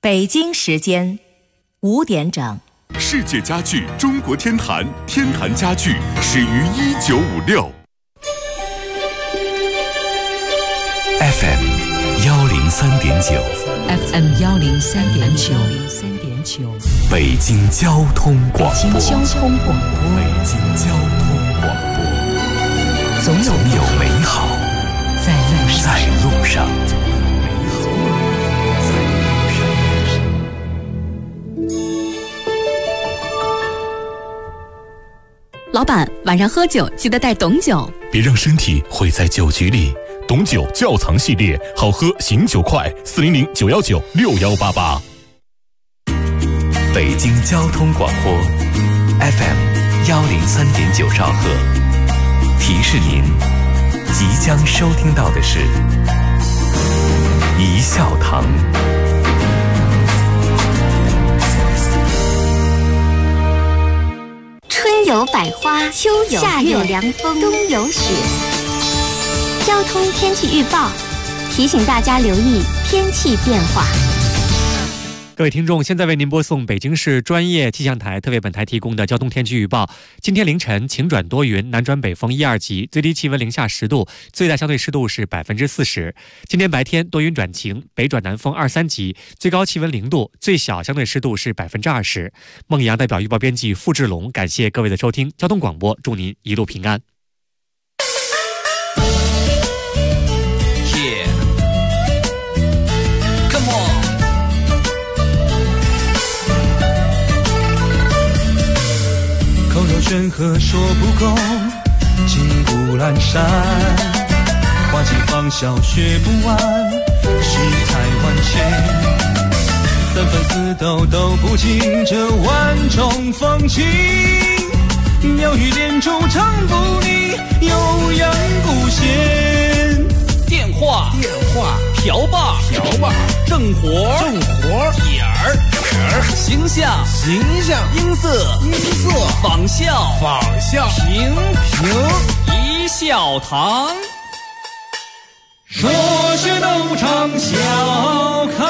北京时间5点整。 世界家具中国天坛，天坛家具始于1956。FM 103.9 FM 103.9 北京交通广播。 北京交通广播。 总有美好在路上。 老板，晚上喝酒记得带董酒， 别让身体毁在酒局里。董酒窖藏系列，好喝醒酒快，400 919 6188。 北京交通广播 FM 103.9兆赫，提示您即将收听到的是一笑堂。 春有百花，秋有夏有凉风，冬有雪。交通天气预报提醒大家留意天气变化。 各位听众，现在为您播送北京市专业气象台特为本台提供的交通天气预报。今天凌晨晴转多云，南转北风1、2级，最低气温零下10度，最大相对湿度是40%。今天白天多云转晴，北转南风2、3级，最高气温0度，最小相对湿度是20%。孟阳代表预报编辑付志龙，感谢各位的收听。交通广播，祝您一路平安。 口若悬河说不够，金不阑珊，花期芳笑学不完，世态万千，三分四斗都不尽这万种风情，妙语连珠唱不腻，悠扬不闲。 电话瓢把正活点儿形象音色仿效平一笑堂， 说学逗唱笑开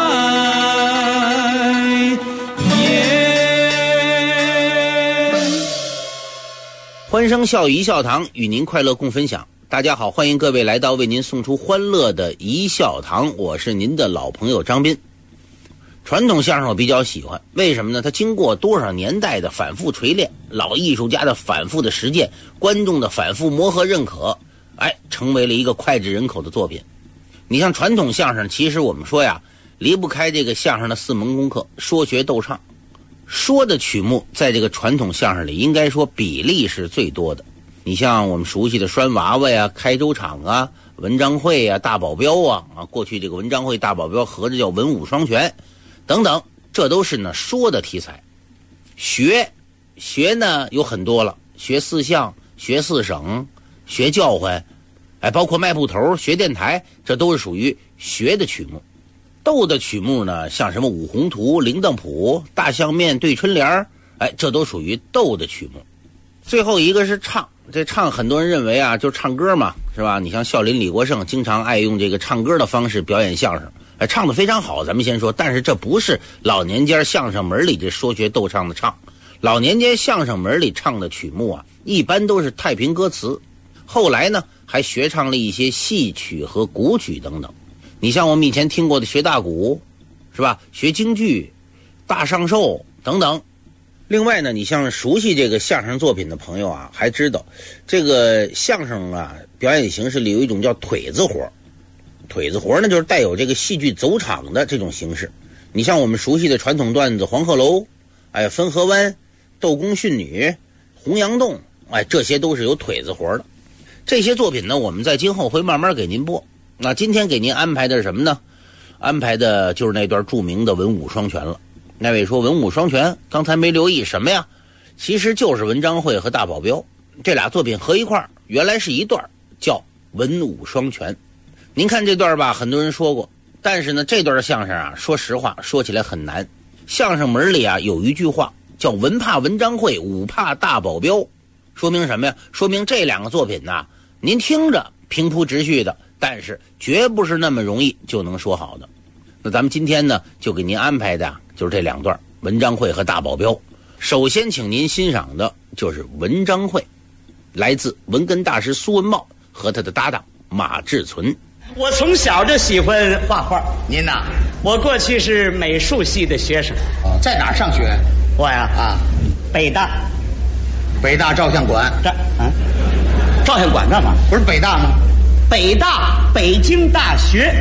颜。 欢声笑语一笑堂，与您快乐共分享。大家好，欢迎各位来到为您送出欢乐的一笑堂，我是您的老朋友张斌。传统相声我比较喜欢，为什么呢？它经过多少年代的反复锤炼，老艺术家的反复的实践，观众的反复磨合认可，成为了一个脍炙人口的作品。你像传统相声，其实我们说呀，离不开这个相声的4门功课：说学逗唱。说的曲目在这个传统相声里，应该说比例是最多的。你像我们熟悉的拴娃娃呀、开州场啊、文章会啊、大保镖啊，过去这个文章会、大保镖合着叫文武双全等等，这都是呢说的题材。学呢有很多了，学4项、学4省、学叫唤，包括卖布头、学电台，这都是属于学的曲目。逗的曲目呢，像什么五宏图、铃铛谱、大相面、对春联，这都属于逗的曲目。最后一个是唱，这唱很多人认为啊，就唱歌嘛，是吧？你像孝林、李国盛经常爱用这个唱歌的方式表演相声，唱得非常好，咱们先说。但是这不是老年间相声门里这说学逗唱的唱，老年间相声门里唱的曲目啊，一般都是太平歌词。后来呢，还学唱了一些戏曲和古曲等等。你像我们以前听过的学大鼓，是吧？学京剧、大上寿等等。另外呢，你像熟悉这个相声作品的朋友啊，还知道这个相声啊表演形式里有一种叫腿子活。腿子活呢，就是带有这个戏剧走场的这种形式。你像我们熟悉的传统段子《黄鹤楼》、汾河湾、斗公训女、洪阳洞，这些都是有腿子活的。这些作品呢，我们在今后会慢慢给您播。那今天给您安排的是什么呢？安排的就是那段著名的文武双全了。那位说文武双全，刚才没留意什么呀？其实就是文章会和大保镖这俩作品合一块儿，原来是一段，叫文武双全。您看这段吧，很多人说过，但是呢，这段相声啊，说实话说起来很难。相声门里啊有一句话叫文怕文章会，武怕大保镖，说明什么呀？说明这两个作品呐，您听着平铺直叙的，但是绝不是那么容易就能说好的。 那咱们今天呢，就给您安排的就是这2段，文章会和大保镖。首先请您欣赏的就是文章会，来自文根大师苏文茂和他的搭档马志存。 我从小就喜欢画画。 您呐？ 我过去是美术系的学生。 在哪儿上学？ 我呀北大。 北大照相馆。 照相馆干嘛？ 不是北大吗？ 北大，北京大学。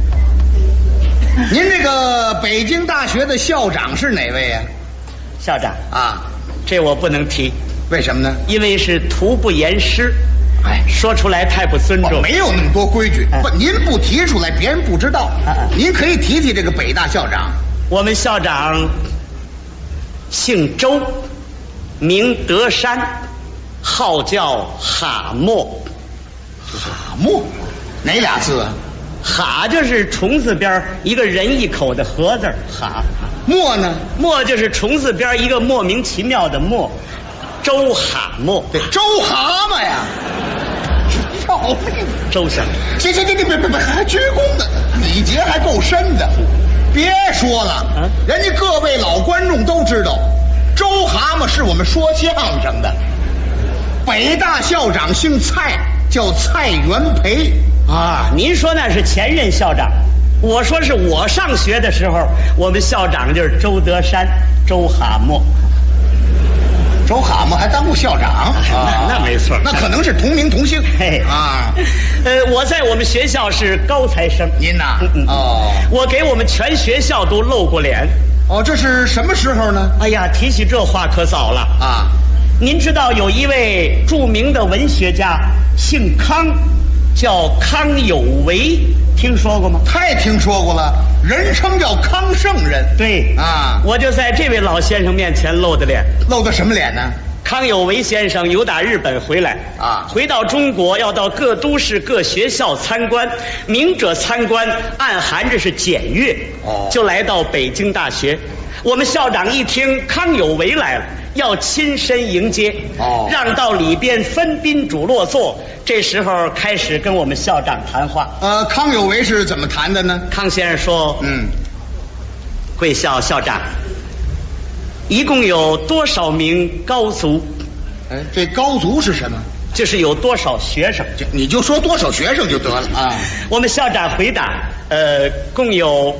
您这个北京大学的校长是哪位呀？ 校长啊， 这我不能提。 为什么呢？ 因为是徒不言师。说出来太不尊重。 没有那么多规矩。不，您不提出来，别人不知道。您可以提提这个北大校长。 我们校长姓周，名德山，号叫哈默。 哈默，哪俩字啊？ 哈就是虫字边一个人一口的禾字，哈。 默呢？ 默就是虫字边一个莫名其妙的默。周哈默。 对，周蛤蟆呀。要命！ 周先生， 行，别，还鞠躬呢，礼节还够深的。别说了，人家各位老观众都知道，周蛤蟆是我们说相声的。北大校长姓蔡，叫蔡元培啊。您说那是前任校长，我说是我上学的时候，我们校长就是周德山，周蛤蟆。 周蛤蟆还当过校长那没错， 那可能是同名同姓。 我在我们学校是高材生。 您呐？ 我给我们全学校都露过脸。 这是什么时候呢？ 哎呀，提起这话可早了啊！您知道有一位著名的文学家，姓康，叫康有为，听说过吗？ 太听说过了，人称叫康圣人。 对啊，我就在这位老先生面前露的脸。 露的什么脸呢？ 康有为先生由打日本回来啊，回到中国要到各都市各学校参观，明者参观，暗含着是检阅，就来到北京大学。我们校长一听康有为来了，要亲身迎接，让到里边分宾主落座。这时候开始跟我们校长谈话。 康有为是怎么谈的呢？ 康先生说：“贵校校长，一共有多少名高足？” 这高足是什么？ 就是有多少学生。 你就说多少学生就得了啊。 我们校长回答：共有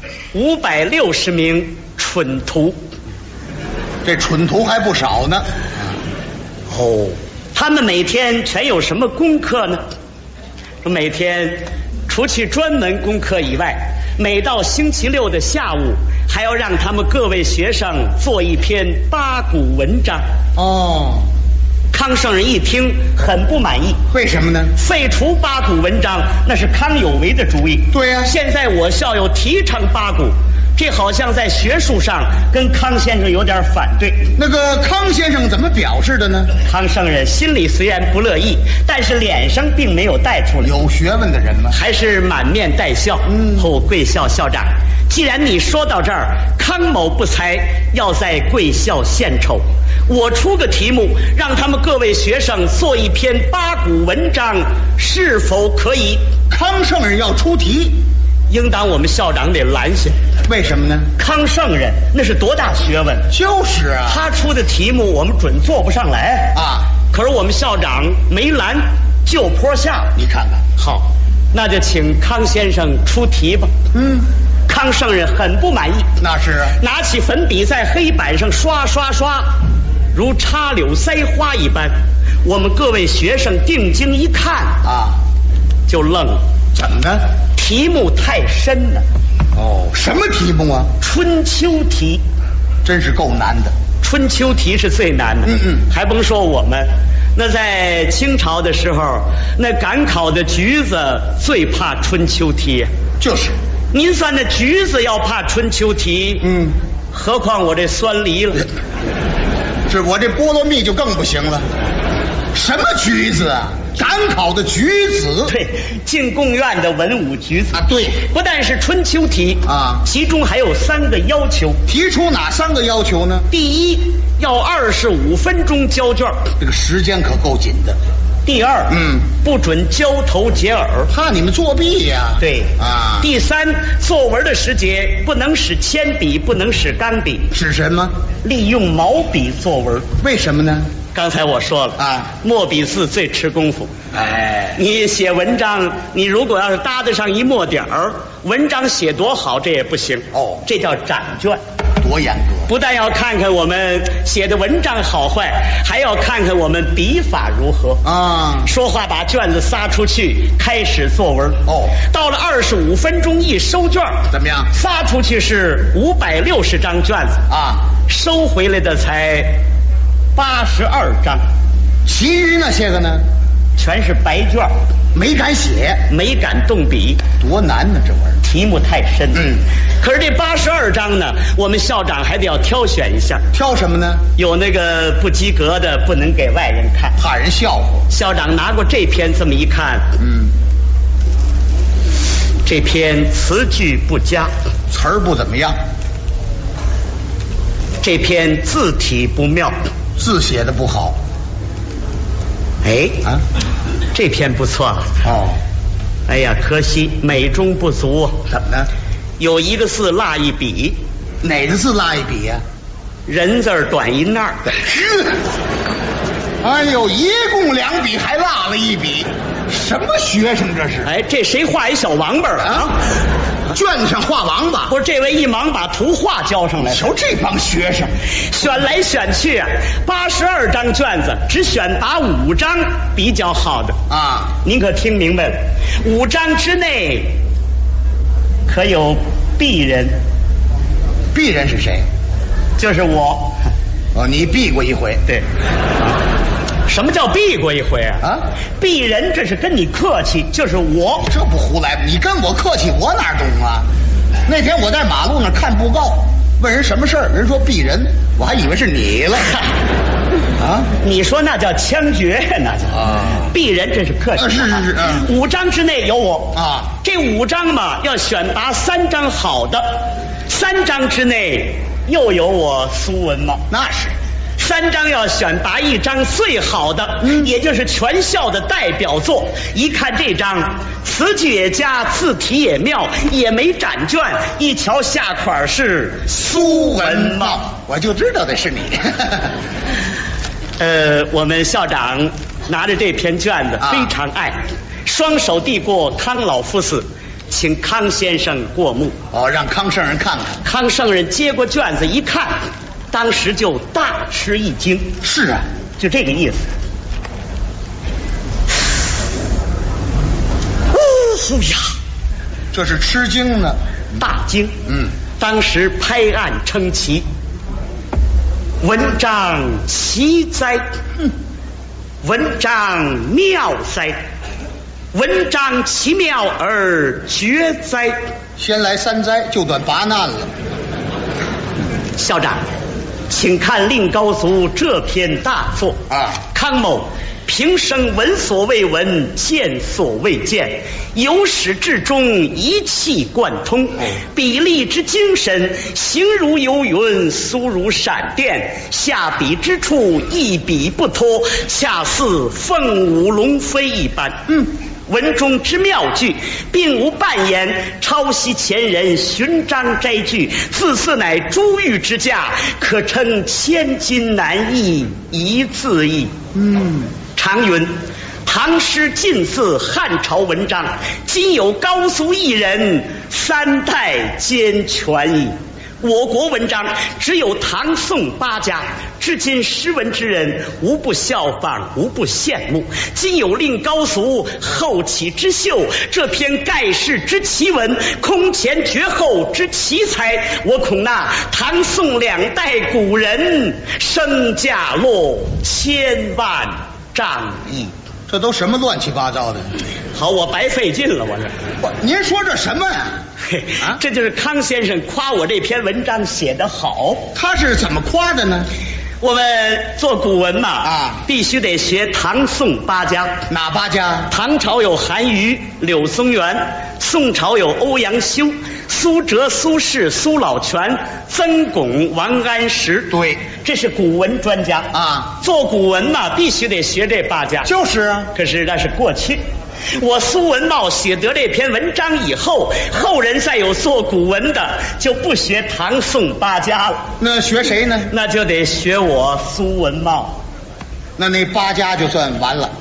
560名蠢徒。 这蠢徒还不少呢。 他们每天全有什么功课呢？说每天除去专门功课以外，每到星期六的下午，还要让他们各位学生做一篇八股文章。康圣人一听很不满意。 为什么呢？ 废除八股文章那是康有为的主意。 对呀， 现在我校又提倡八股，这好像在学术上跟康先生有点反对。 那个康先生怎么表示的呢？ 康圣人心里虽然不乐意，但是脸上并没有带出来。 有学问的人吗？ 还是满面带笑。贵校校长，既然你说到这儿，康某不才要在贵校献丑，我出个题目，让他们各位学生做一篇八股文章，是否可以？ 康圣人要出题， 应当我们校长得拦下。 为什么呢？ 康圣人那是多大学问？ 就是啊， 他出的题目我们准做不上来啊。可是我们校长没拦，就坡下了。 你看看， 好，那就请康先生出题吧。康圣人很不满意。 那是啊， 拿起粉笔在黑板上刷刷刷，如插柳塞花一般。我们各位学生定睛一看啊，就愣了。 怎么呢？ 题目太深了。 什么题目啊？ 春秋题， 真是够难的。 春秋题是最难的。还甭说我们，那在清朝的时候，那赶考的橘子最怕春秋题。 就是， 您算那橘子要怕春秋题，何况我这酸梨了。 是我这菠萝蜜就更不行了。什么橘子啊？赶考的橘子。 对，进贡院的文武橘子啊。对， 不但是春秋题啊，其中还有3个要求。 提出哪3个要求呢？ 第一，要25分钟交卷， 这个时间可够紧的。 第二，不准交头接耳， 怕你们作弊呀。 对啊。 第三，作文的时节不能使铅笔，不能使钢笔， 使什么？ 利用毛笔作文。 为什么呢？ 刚才我说了啊，墨笔字最吃功夫。 哎， 你写文章，你如果要是搭得上一墨点儿，文章写多好，这也不行。哦，这叫展卷， 多严格！ 不但要看看我们写的文章好坏，还要看看我们笔法如何啊。说话把卷子撒出去，开始作文。哦，到了25分钟一收卷， 怎么样？ 撒出去是560张卷子啊，收回来的才82张， 其余那些个呢， 全是白卷， 没敢写， 没敢动笔， 多难呢！这玩意儿题目太深。可是这82张呢，我们校长还得要挑选一下。 挑什么呢？ 有那个不及格的，不能给外人看， 怕人笑话。 校长拿过这篇，这么一看，这篇词句不佳， 词儿不怎么样。 这篇字体不妙， 字写的不好。 哎啊，这篇不错哦。哎呀，可惜美中不足。 怎么呢？ 有一个字落一笔。 哪个字落一笔呀？ 人字短一捺。 哎呦，一共2笔，还落了1笔，什么学生这是？ 哎，这谁画一小王八啊？ 卷子上画王八？ 不是，这位一忙把图画交上来。 瞧这帮学生， 选来选去啊，82张卷子，只选拔5张比较好的啊。您可听明白了？5张之内可有鄙人。 鄙人是谁？ 就是我。 哦，你避过一回。 对。什么叫避过一回啊？啊，鄙人这是跟你客气，就是我。 这不胡来？你跟我客气，我哪懂啊？那天我在马路那看布告，问人什么事儿，人说鄙人，我还以为是你了。啊， 你说那叫枪决，那叫啊。鄙人这是客气。 是。 5张之内有我啊。这5张嘛，要选拔3张好的，3张之内又有我苏文茂。 那是。 3张要选拔1张最好的，也就是全校的代表作。一看这张，词句也佳，字体也妙，也没展卷。一瞧下款是苏文茂， 我就知道的是你。 我们校长拿着这篇卷子非常爱，双手递过康老夫子，请康先生过目。 哦，让康圣人看看。 康圣人接过卷子一看。当时就大吃一惊。 是啊， 就这个意思。呀， 这是吃惊呢， 大惊。当时拍案称奇，文章奇哉，文章妙哉，文章奇妙而绝哉。 先来3哉，就短8难了。 校长，请看令高足这篇大作啊！康某平生闻所未闻，见所未见，由始至终一气贯通，笔力之精神，形如游云，苏如闪电，下笔之处一笔不脱，恰似凤舞龙飞一般。文中之妙句，并无半言抄袭前人，寻章摘句，字次乃珠玉之价，可称千金难易，一字易。常云唐诗近似汉朝文章，今有高足一人，3代兼全矣。我国文章只有唐宋8家，至今诗文之人无不效仿，无不羡慕。今有令高足后起之秀，这篇盖世之奇文，空前绝后之奇才，我恐那唐宋2代古人身价落千万丈矣。 这都什么乱七八糟的？ 好，我白费劲了，我这。 您说这什么呀？ 这就是康先生夸我这篇文章写得好。 他是怎么夸的呢？ 我们做古文嘛，必须得学唐宋八家。 哪八家？ 唐朝有韩愈、柳宗元，宋朝有欧阳修、苏辙、苏轼、苏老泉、曾巩、王安石。 对， 这是古文专家啊。做古文嘛，必须得学这八家。 就是啊， 可是那是过去。我苏文茂写得这篇文章以后，后人再有做古文的，就不学唐宋八家了。 那学谁呢？ 那就得学我苏文茂。 那八家就算完了。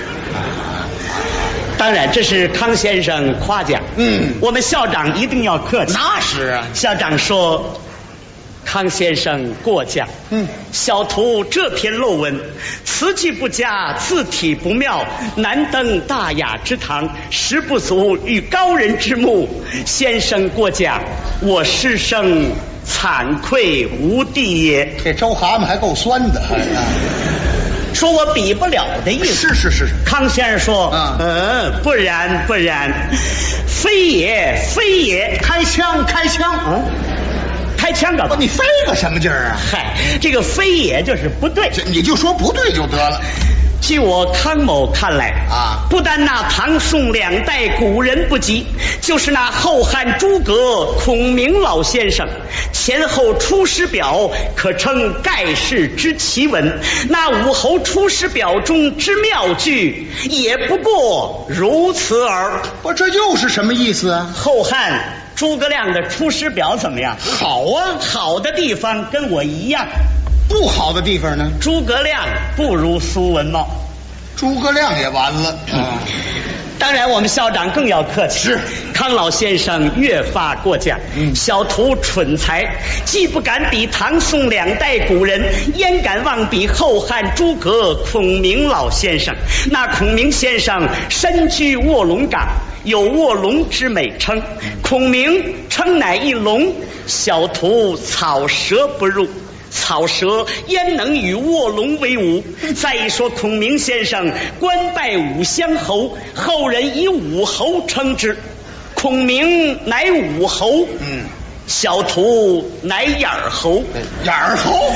当然，这是康先生夸奖。我们校长一定要客气。 那是啊。 校长说，康先生过奖。小徒这篇陋文，词句不佳，字体不妙，难登大雅之堂，实不足与高人之目。先生过奖，我师生惭愧无地也。 这周蛤蟆还够酸的。 说我比不了的意思。 是。 康先生说，不然，非也。 开枪。 开枪干嘛？ 你飞个什么劲儿啊？ 嗨，这个非也就是不对， 你就说不对就得了。 据我康某看来啊，不但那唐宋两代古人不及，就是那后汉诸葛孔明老先生前后《出师表》可称盖世之奇文，那武侯出师表中之妙句也不过如此耳。 不，这又是什么意思啊？ 后汉诸葛亮的《出师表》怎么样？ 好啊， 好的地方跟我一样。 不好的地方呢？ 诸葛亮不如苏文茂。 诸葛亮也完了。 当然我们校长更要客气。 是， 康老先生越发过奖。小徒蠢才，既不敢比唐宋两代古人，焉敢妄比后汉诸葛孔明老先生？那孔明先生身居卧龙岗，有卧龙之美称。孔明称乃一龙，小徒草蛇不入。草蛇焉能与卧龙为伍？再一说孔明先生官拜武乡侯，后人以武侯称之。孔明乃武侯，小徒乃眼儿侯。 眼儿侯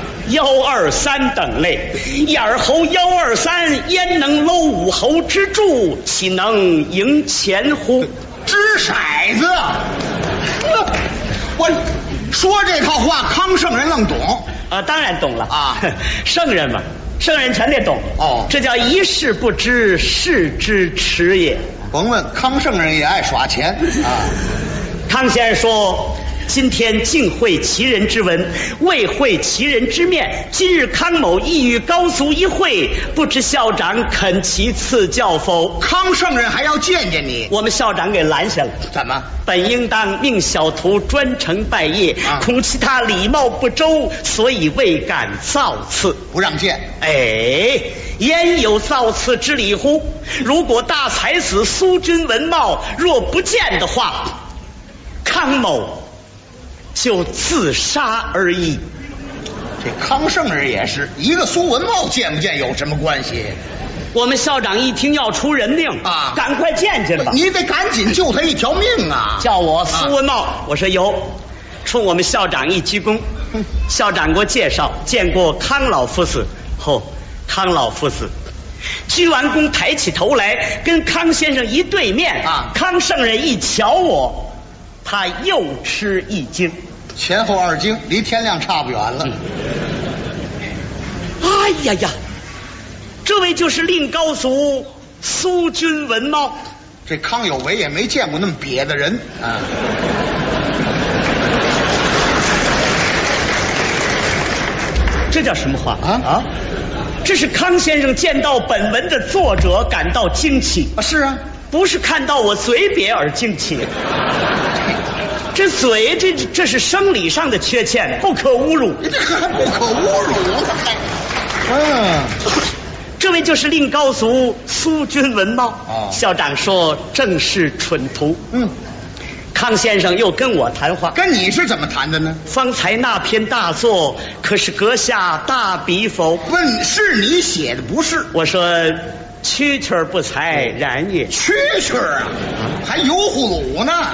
123等类，眼儿侯123焉能搂武侯之柱？岂能赢钱乎？ 掷骰子。我说这套话，康圣人愣懂啊？当然懂了啊！圣人嘛，圣人全得懂哦。这叫一事不知，是之耻也。 甭问，康圣人也爱耍钱啊。 康先生说，今天竟会其人之文，未会其人之面。今日康某意欲高足一会，不知校长肯其赐教否？ 康圣人还要见见你， 我们校长给拦下了。 怎么？ 本应当命小徒专程拜谒，恐其他礼貌不周，所以未敢造次， 不让见。 哎，焉有造次之理乎？如果大才子苏君文茂若不见的话，康某就自杀而已。 这康圣人也是一个苏文茂，见不见有什么关系？ 我们校长一听要出人命啊，赶快见见吧！ 你得赶紧救他一条命啊！ 叫我苏文茂，我说有，冲我们校长一鞠躬。校长给我介绍，见过康老夫子。康老夫子鞠完躬，抬起头来，跟康先生一对面啊。康圣人一瞧我，他又吃一惊， 前后2惊，离天亮差不远了。 哎呀呀！这位就是令高祖苏君文茂。 这康有为也没见过那么瘪的人啊！ 这叫什么话啊？这是康先生见到本文的作者感到惊奇啊！是啊， 不是看到我嘴瘪而惊奇。这嘴，这是生理上的缺陷，不可侮辱。 这还不可侮辱？ 这位就是令高祖苏君文茂。校长说正是蠢徒。康先生又跟我谈话， 跟你是怎么谈的呢？ 方才那篇大作可是阁下大笔否？ 问是你写的不是？ 我说蛐蛐不才然也。 蛐蛐啊，还油葫芦呢？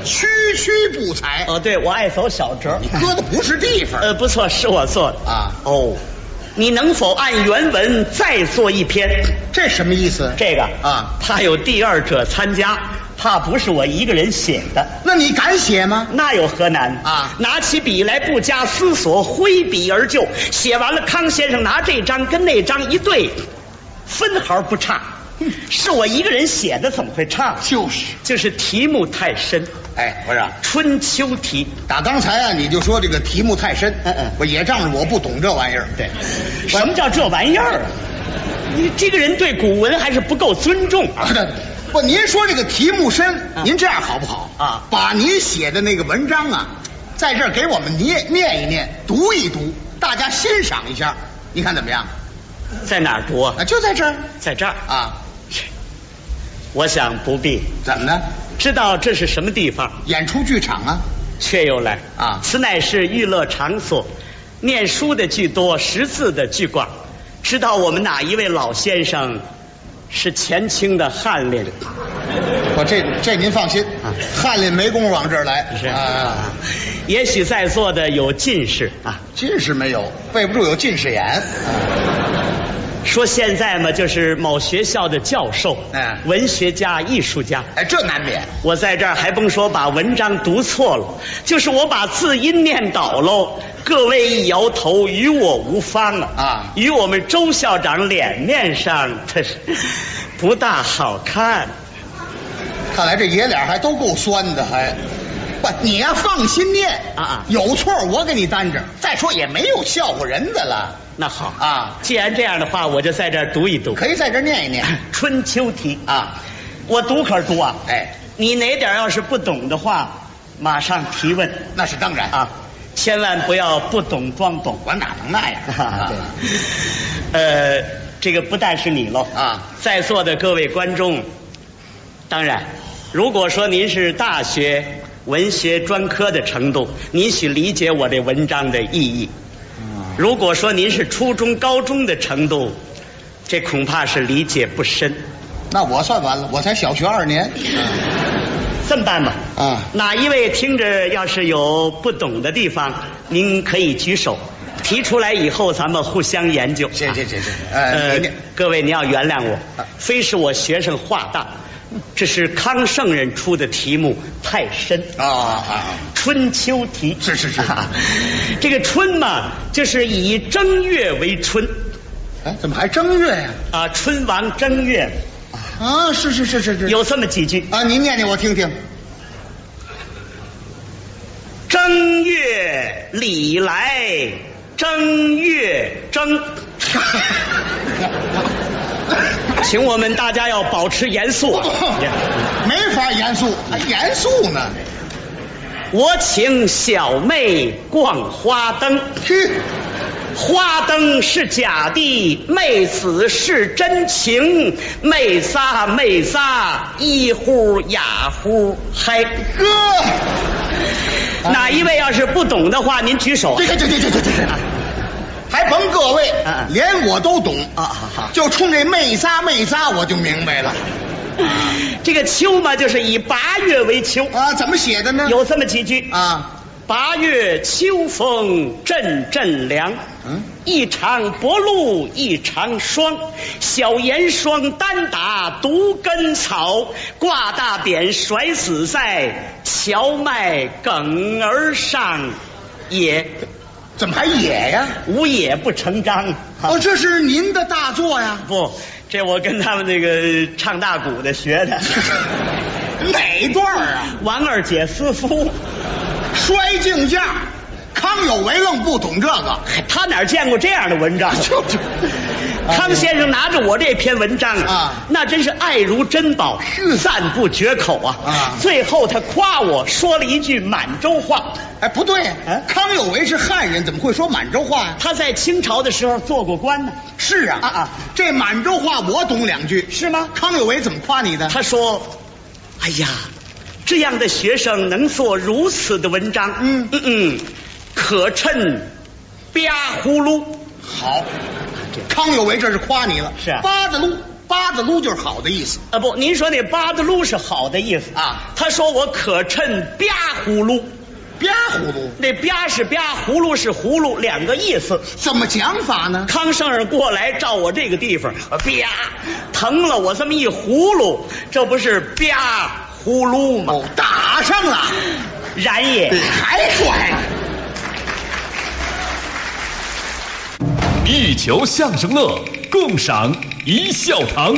区区不才。 哦，对，我爱走小折， 你搁的不是地方。 不错，是我做的啊。 哦，你能否按原文再做一篇？ 这什么意思？ 这个啊， 怕有第二者参加，怕不是我一个人写的。 那你敢写吗？ 那有何难啊？ 拿起笔来，不加思索，挥笔而就。写完了，康先生拿这张跟那张一对，分毫不差。是我一个人写的，怎么会差？就是题目太深。 哎，不是春秋题。 打刚才啊，你就说这个题目太深。我也仗着我不懂这玩意儿。 对，什么叫这玩意儿啊？你这个人对古文还是不够尊重啊！ 不，您说这个题目深，您这样好不好啊？ 把您写的那个文章啊，在这儿给我们念一念，读一读，大家欣赏一下，你看怎么样？ 在哪儿读啊？ 就在这儿， 在这儿啊。 我想不必。 怎么呢？ 知道这是什么地方？ 演出剧场啊。 却又来啊！ 此乃是娱乐场所，念书的居多，识字的居广。知道我们哪一位老先生是前清的翰林？ 我这您放心，翰林没工夫往这儿来。 是啊，也许在座的有进士啊， 进士没有，背不住有近视眼。 说现在嘛，就是某学校的教授，文学家、艺术家， 这难免。 我在这儿还甭说把文章读错了，就是我把字音念倒喽，各位一摇头，与我无方啊！与我们周校长脸面上，他是不大好看。 看来这爷俩还都够酸的，还。不，你呀放心念啊， 有错我给你担着。再说也没有笑话人的了。 那好啊， 既然这样的话，我就在这儿读一读。 可以在这儿念一念《 春秋题》 啊， 我读可是读啊。 哎， 你哪点要是不懂的话，马上提问。 那是当然啊，千万不要不懂装懂。 我哪能那样啊？ 对，这个不但是你喽啊， 在座的各位观众，当然，如果说您是大学文学专科的程度，您许理解我这文章的意义。如果说您是初中、高中的程度，这恐怕是理解不深。 那我算完了，我才小学2年。 这么办吧， 啊， 哪一位听着要是有不懂的地方，您可以举手，提出来以后咱们互相研究。 谢。 各位您要原谅我，非是我学生话大。这是康圣人出的题目太深春秋题是这个春嘛，就是以正月为春。 哎，怎么还正月呀？ 啊，春王正月啊，是， 有这么几句啊，您念念我听听。 正月里来，正月正。请我们大家要保持严肃啊！ 没法严肃，还严肃呢。 我请小妹逛花灯，花灯是假的，妹子是真情，妹仨一呼哑呼嗨。哪一位要是不懂的话，您举手。 对。还甭各位，连我都懂啊！ 就冲这妹仨，我就明白了。 这个秋嘛，就是以8月为秋啊。怎么写的呢？ 有这么几句啊 ：8月秋风阵阵凉，一场薄露一场霜，小严霜单打独根草，挂大扁甩死在荞麦梗儿上也。 怎么还野呀？ 无野不成章。 哦，这是您的大作呀？ 不，这我跟他们那个唱大鼓的学的。 哪段啊？ 王二姐私夫， 摔镜架。康有为愣不懂这个， 他哪见过这样的文章？康先生拿着我这篇文章啊，那真是爱如珍宝，赞不绝口啊！最后他夸我说了一句满洲话。 哎，不对，康有为是汉人，怎么会说满洲话呀？ 他在清朝的时候做过官呢。 是啊，这满洲话我懂2句， 是吗？ 康有为怎么夸你的？ 他说：“哎呀，这样的学生能做如此的文章，可称吧呼噜。” 好，康有为这是夸你了。 是啊， 八的噜， 八字撸就是好的意思啊。不，您说那八字撸是好的意思啊？ 他说我可趁吧葫芦。 吧葫芦， 那吧是吧，葫芦是葫芦，两个意思。 怎么讲法呢？ 康圣人过来照我这个地方，吧，疼了我这么一葫芦，这不是吧葫芦吗？ 打上了， 然也。 还拽。 一球相声乐，共赏一笑堂。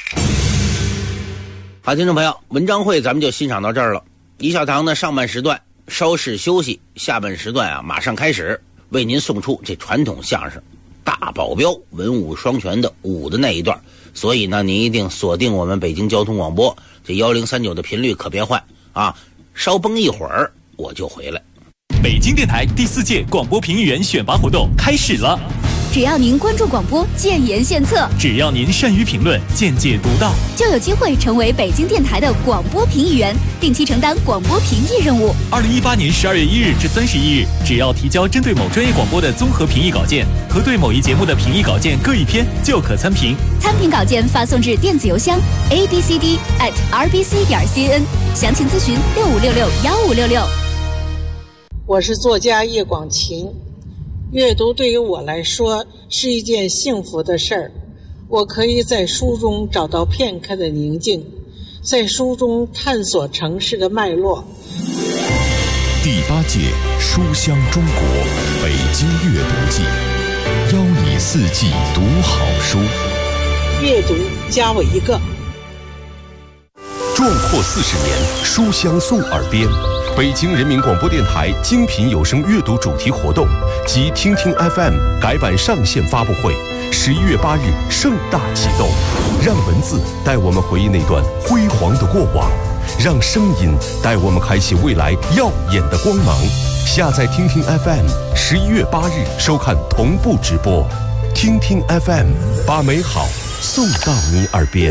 好，听众朋友，文章会咱们就欣赏到这儿了。一笑堂呢，上半时段稍事休息，下半时段啊马上开始，为您送出这传统相声大保镖文武双全的武的那一段。所以呢，您一定锁定我们北京交通广播这1039的频率，可别换啊！稍绷一会儿我就回来。 北京电台第4届广播评议员选拔活动开始了。 只要您关注广播，建言献策； 只要您善于评论，见解独到， 就有机会成为北京电台的广播评议员，定期承担广播评议任务。 2018年12月1日至31日，只要提交针对某专业广播的综合评议稿件和对某一节目的评议稿件各1篇，就可参评。 参评稿件发送至电子邮箱 abcd@rbc.cn， 详情咨询65661566。 我是作家叶广晴。阅读对于我来说是一件幸福的事儿，我可以在书中找到片刻的宁静，在书中探索城市的脉络。 第8届书香中国北京阅读季，邀你4季读好书。 阅读加我一个。 壮阔40年，书香送耳边。北京人民广播电台精品有声阅读主题活动及听听 FM 改版上线发布会，11月8日盛大启动。让文字带我们回忆那段辉煌的过往，让声音带我们开启未来耀眼的光芒。下载听听 FM，11月8日收看同步直播。听听 FM， 把美好送到你耳边。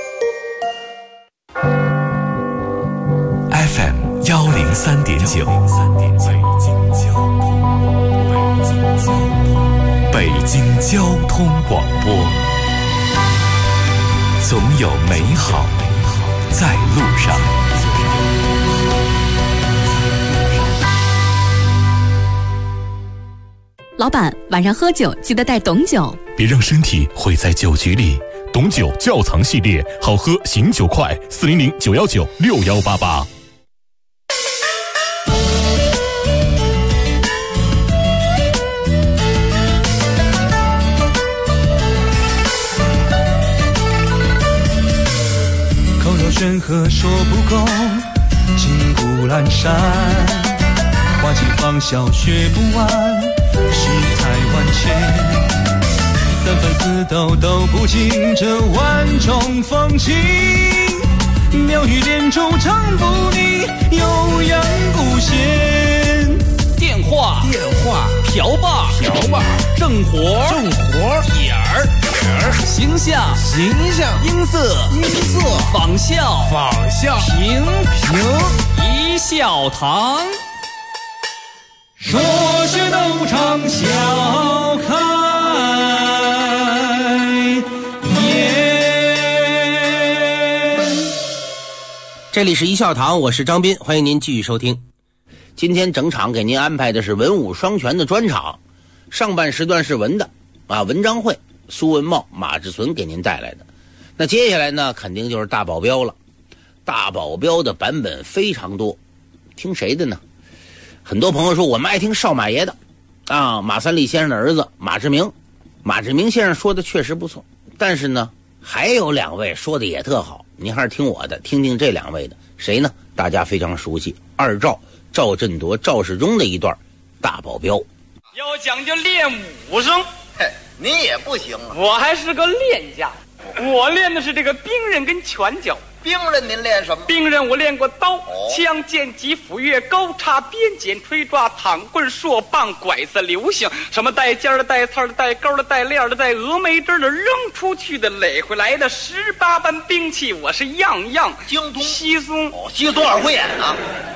FM 103.9，北京交通广播，总有美好在路上。 老板，晚上喝酒记得带董酒， 别让身体毁在酒局里。董酒窖藏系列，好喝醒酒快，400-919-6188。 口若悬河说不够，金谷阑珊，花期芳笑学不完，世态万千，三分四斗都不尽这万种风情，妙语连珠唱不腻，悠扬古弦。 电话瓢把正活点儿形象音色仿效评一笑堂。 说是斗场笑开颜。 这里是一笑堂，我是张斌，欢迎您继续收听。今天整场给您安排的是文武双全的专场，上半时段是文的文章会，苏文茂、马志存给您带来的。那接下来呢，肯定就是大保镖了。大保镖的版本非常多，听谁的呢？很多朋友说我们爱听少马爷的马三立先生的儿子马志明。马志明先生说的确实不错，但是呢还有2位说的也特好，您还是听我的，听听这2位的。谁呢？大家非常熟悉，二赵赵振铎、赵世忠的一段大保镖。 要讲究练武生， 你也不行啊。 我还是个练家，我练的是这个兵刃跟拳脚。 兵刃您练什么？ 兵刃我练过刀、枪、剑、戟、斧、钺、钩叉、鞭锏、锤抓、躺棍、槊棒、拐子、流星，什么带尖的、带刺的、带钩的、带链的、带峨眉针的，扔出去的、垒回来的18般兵器，我是样样精通。 稀松稀松而会眼啊，样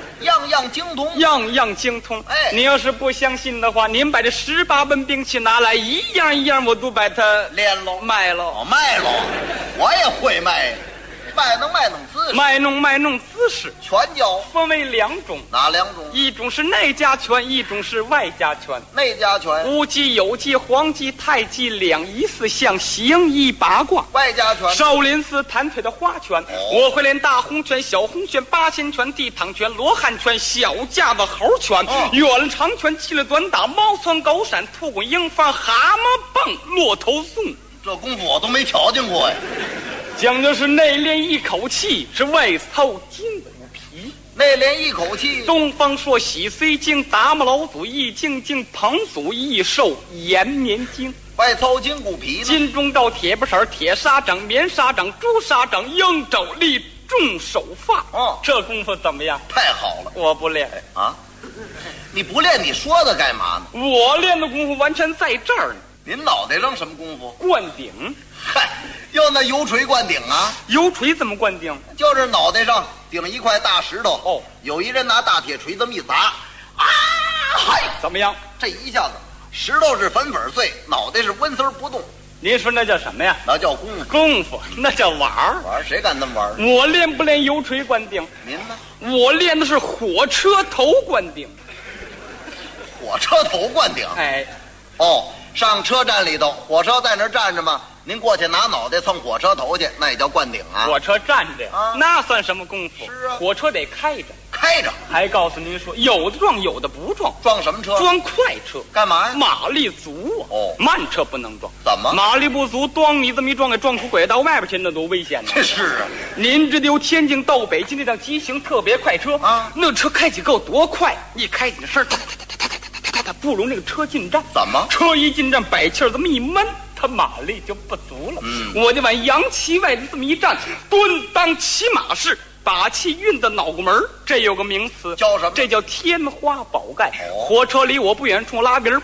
样精通， 样样精通。 哎， 你要是不相信的话，您把这18本兵器拿来，一样一样我都把它练喽， 卖喽， 卖喽，我也会卖。卖弄姿势， 卖弄姿势， 拳脚分为2种。 哪2种？ 一种是内家拳，一种是外家拳。 内家拳， 无极、有极、黄极、太极、两仪4象、形意8卦。 外家拳， 少林寺弹腿的花拳，我会练大红拳、小红拳、八仙拳、地躺拳、罗汉拳、小架子猴拳、远长拳、气力短打、猫窜狗闪、兔滚鹰翻、蛤蟆蹦、骆驼送。 这功夫我都没瞧见过呀。 讲的是内练一口气，是外凑筋骨皮。 内练一口气， 东方朔洗髓经，达摩老祖易筋经，彭祖益寿延绵经。 外凑筋骨皮呢？ 金钟罩、铁布衫、铁砂掌、棉砂掌、朱砂掌、鹰爪力、重手法。这功夫怎么样？ 太好了！ 我不练啊！你不练，你说的干嘛呢？ 我练的功夫完全在这儿呢。 您脑袋上什么功夫？ 灌顶。 嗨，要那油锤灌顶啊！ 油锤怎么灌顶？ 就是脑袋上顶一块大石头，有一人拿大铁锤这么一砸，嗨， 怎么样？ 这一下子石头是粉粉碎，脑袋是温丝不动。 您说那叫什么呀？ 那叫功夫。 功夫，那叫玩儿。 玩儿，谁敢那么玩儿？ 我练不练油锤灌顶？ 您呢？ 我练的是火车头灌顶。 火车头灌顶？ 哎， 上车站里头，火车在那儿站着吗？您过去拿脑袋蹭火车头去，那也叫灌顶啊。 火车站着啊，那算什么功夫？ 是啊， 火车得开着。 开着， 还告诉您说，有的撞，有的不撞。 撞什么车？ 撞快车。 干嘛呀？ 马力足啊。慢车不能撞。 怎么？ 马力不足，咣你这么一撞，给撞出轨道外边去，那多危险呢！ 这是啊。 您知道由天津到北京这辆急行特别快车啊，那车开起够多快，一开起声，它不容那个车进站。 怎么？ 车一进站，摆气儿这么一闷，它马力就不足了。我就往洋气外的这么一站，蹲当骑马式。把气运到脑壳门，这有个名词叫什么？ 这叫天花宝盖。火车离我不远处拉边门，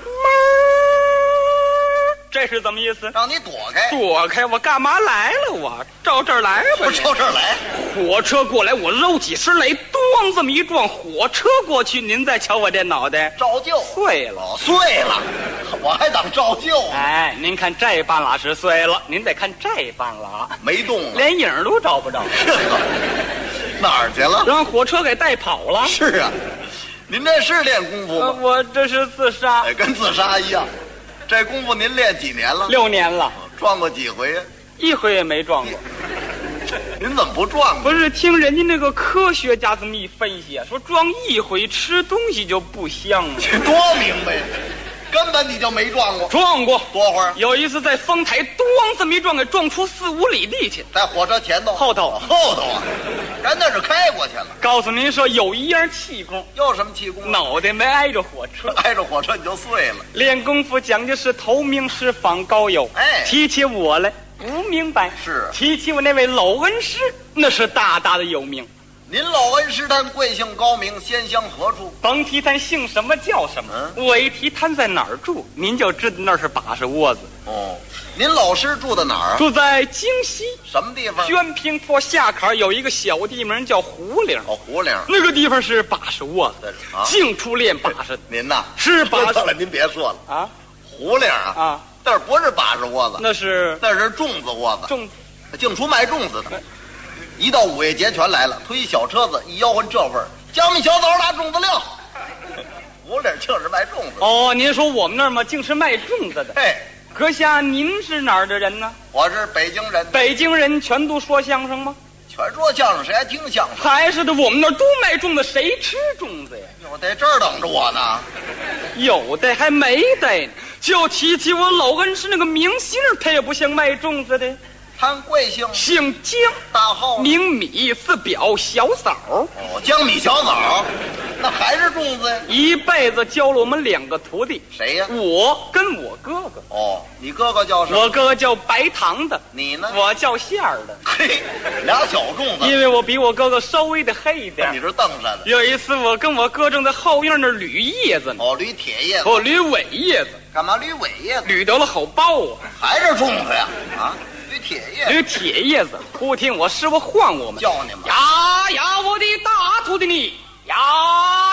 这是怎么意思？ 让你躲开。 躲开我干嘛来了？我照这儿来吧。 不照这儿来。 火车过来，我揉起身来，咣这么一撞，火车过去。您再瞧我这脑袋， 照旧碎了， 碎了。我还当照旧呢。 哎，您看这半拉是碎了，您得看这半拉没动了， 连影都找不着。 哪儿去了？ 让火车给带跑了。 是啊，您这是练功夫吗？ 我这是自杀。 跟自杀一样。这功夫您练几年了 ？6年了。 撞过几回呀 ？1回也没撞过。 您怎么不撞？ 不是听人家那个科学家这么一分析，说撞1回吃东西就不香了。 这多明白呀！根本你就没撞过。 撞过多会儿？ 有一次在丰台，咣这么一撞，给撞出4、5里地去。 在火车前头、 后头啊，人那是开过去了。 告诉您说，有一样气功。 有什么气功？ 脑袋没挨着火车， 挨着火车你就碎了。 练功夫讲究是头名师访高友。 哎， 提起我来不明白， 是提起我那位老恩师，那是大大的有名。 您老恩师他贵姓高明，先乡何处？ 甭提他姓什么叫什么，我一提他在哪儿住，您就知道那是把式窝子。 您老师住在哪儿？ 住在京西。 什么地方？ 宣平坡下坎有一个小地名叫胡岭。 胡岭那个地方是把式窝子，净出练把式。 您呐是把式了，您别说了啊。 胡岭啊，但是不是把式窝子， 那是粽子窝子，净出卖粽子的。一到5月节全来了，推小车子一吆喝这味儿，江米小枣打粽子料。胡岭净是卖粽子。 哦，您说我们那儿嘛，净是卖粽子的。 哎， 阁下您是哪儿的人呢？ 我是北京人。 北京人全都说相声吗？ 全说相声，谁还听相声？ 还是的，我们那儿都卖粽子，谁吃粽子呀？ 有在这儿等着我呢。 有的还没的呢。就提起我老恩师那个明星，他也不像卖粽子的。 他贵姓？ 姓姜， 大号名米，字表，小枣。 江米小枣，那还是粽子呀？ 一辈子教了我们2个徒弟。 谁呀？ 我跟我哥哥。 你哥哥叫什么？ 我哥哥叫白糖的。 你呢？ 我叫馅儿的。 嘿，俩小粽子。 因为我比我哥哥稍微的黑一点。 你是瞪着的。 有一次我跟我哥正在后院那捋叶子呢。 捋铁叶子。 捋尾叶子。 干嘛捋尾叶子？ 捋得了好包啊！ 还是粽子呀？啊？ 捋铁叶子，忽听我师傅唤我们， 叫你们呀，我的大徒弟你呀。